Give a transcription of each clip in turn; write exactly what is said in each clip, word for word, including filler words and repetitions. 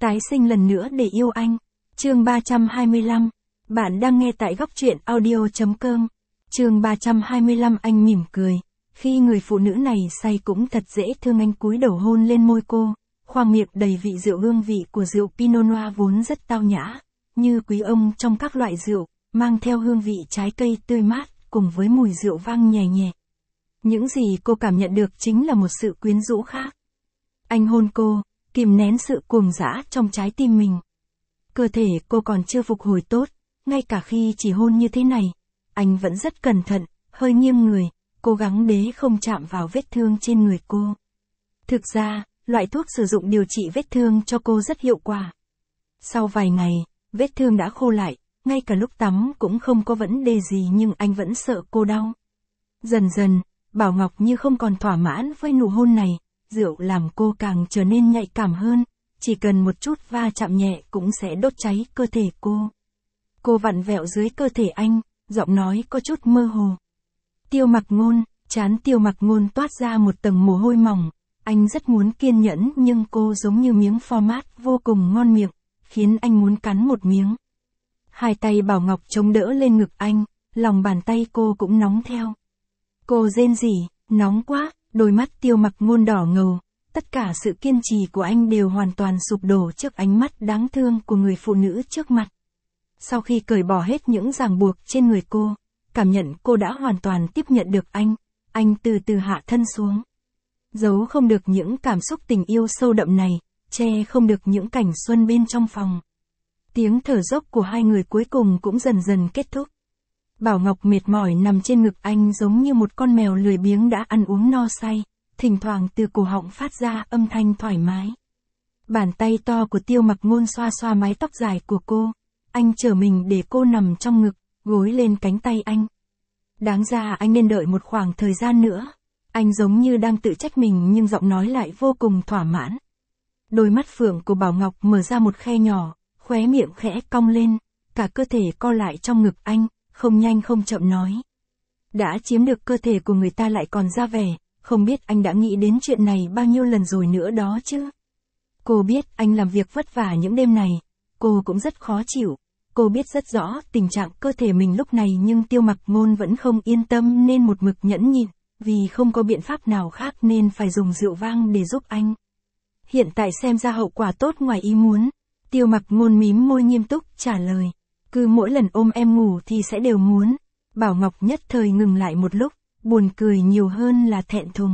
Tái sinh lần nữa để yêu anh. Chương ba trăm hai mươi lăm. Bạn đang nghe tại góc truyện audio chấm com. Chương ba trăm hai mươi lăm. Anh mỉm cười. Khi người phụ nữ này say cũng thật dễ thương, anh cúi đầu hôn lên môi cô, khoang miệng đầy vị rượu. Hương vị của rượu Pinot Noir vốn rất tao nhã, như quý ông trong các loại rượu, mang theo hương vị trái cây tươi mát, cùng với mùi rượu vang nhẹ nhẹ. Những gì cô cảm nhận được chính là một sự quyến rũ khác. Anh hôn cô, kìm nén sự cuồng dã trong trái tim mình. Cơ thể cô còn chưa phục hồi tốt, ngay cả khi chỉ hôn như thế này, anh vẫn rất cẩn thận, hơi nghiêng người, cố gắng để không chạm vào vết thương trên người cô. Thực ra, loại thuốc sử dụng điều trị vết thương cho cô rất hiệu quả. Sau vài ngày, vết thương đã khô lại, ngay cả lúc tắm cũng không có vấn đề gì, nhưng anh vẫn sợ cô đau. Dần dần, Bảo Ngọc như không còn thỏa mãn với nụ hôn này, rượu làm cô càng trở nên nhạy cảm hơn, chỉ cần một chút va chạm nhẹ cũng sẽ đốt cháy cơ thể cô. Cô vặn vẹo dưới cơ thể anh, giọng nói có chút mơ hồ. Tiêu Mặc Ngôn, trán Tiêu Mặc Ngôn toát ra một tầng mồ hôi mỏng, anh rất muốn kiên nhẫn nhưng cô giống như miếng pho mát vô cùng ngon miệng, khiến anh muốn cắn một miếng. Hai tay Bảo Ngọc chống đỡ lên ngực anh, lòng bàn tay cô cũng nóng theo. Cô rên rỉ, nóng quá, đôi mắt Tiêu Mặc Ngôn đỏ ngầu, tất cả sự kiên trì của anh đều hoàn toàn sụp đổ trước ánh mắt đáng thương của người phụ nữ trước mặt. Sau khi cởi bỏ hết những ràng buộc trên người cô, cảm nhận cô đã hoàn toàn tiếp nhận được anh, anh từ từ hạ thân xuống. Giấu không được những cảm xúc tình yêu sâu đậm này, che không được những cảnh xuân bên trong phòng. Tiếng thở dốc của hai người cuối cùng cũng dần dần kết thúc. Bảo Ngọc mệt mỏi nằm trên ngực anh giống như một con mèo lười biếng đã ăn uống no say, thỉnh thoảng từ cổ họng phát ra âm thanh thoải mái. Bàn tay to của Tiêu Mặc Ngôn xoa xoa mái tóc dài của cô, anh trở mình để cô nằm trong ngực, gối lên cánh tay anh. Đáng ra anh nên đợi một khoảng thời gian nữa. Anh giống như đang tự trách mình nhưng giọng nói lại vô cùng thỏa mãn. Đôi mắt phượng của Bảo Ngọc mở ra một khe nhỏ, khóe miệng khẽ cong lên, cả cơ thể co lại trong ngực anh, không nhanh không chậm nói. Đã chiếm được cơ thể của người ta lại còn ra vẻ, không biết anh đã nghĩ đến chuyện này bao nhiêu lần rồi nữa đó chứ. Cô biết anh làm việc vất vả những đêm này, cô cũng rất khó chịu. Cô biết rất rõ tình trạng cơ thể mình lúc này nhưng Tiêu Mặc Ngôn vẫn không yên tâm nên một mực nhẫn nhịn, vì không có biện pháp nào khác nên phải dùng rượu vang để giúp anh. Hiện tại xem ra hậu quả tốt ngoài ý muốn. Tiêu Mặc Ngôn mím môi nghiêm túc trả lời. Cứ mỗi lần ôm em ngủ thì sẽ đều muốn. Bảo Ngọc nhất thời ngừng lại một lúc, buồn cười nhiều hơn là thẹn thùng.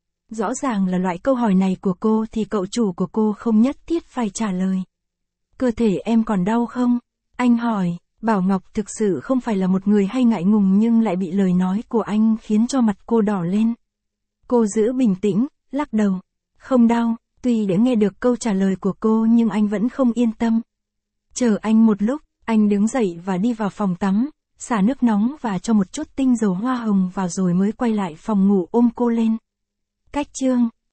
Rõ ràng là loại câu hỏi này của cô thì cậu chủ của cô không nhất thiết phải trả lời. Cơ thể em còn đau không? Anh hỏi. Bảo Ngọc thực sự không phải là một người hay ngại ngùng nhưng lại bị lời nói của anh khiến cho mặt cô đỏ lên. Cô giữ bình tĩnh, lắc đầu. Không đau. Tuy đã nghe được câu trả lời của cô nhưng anh vẫn không yên tâm. Chờ anh một lúc, anh đứng dậy và đi vào phòng tắm, xả nước nóng và cho một chút tinh dầu hoa hồng vào rồi mới quay lại phòng ngủ ôm cô lên. Cách chương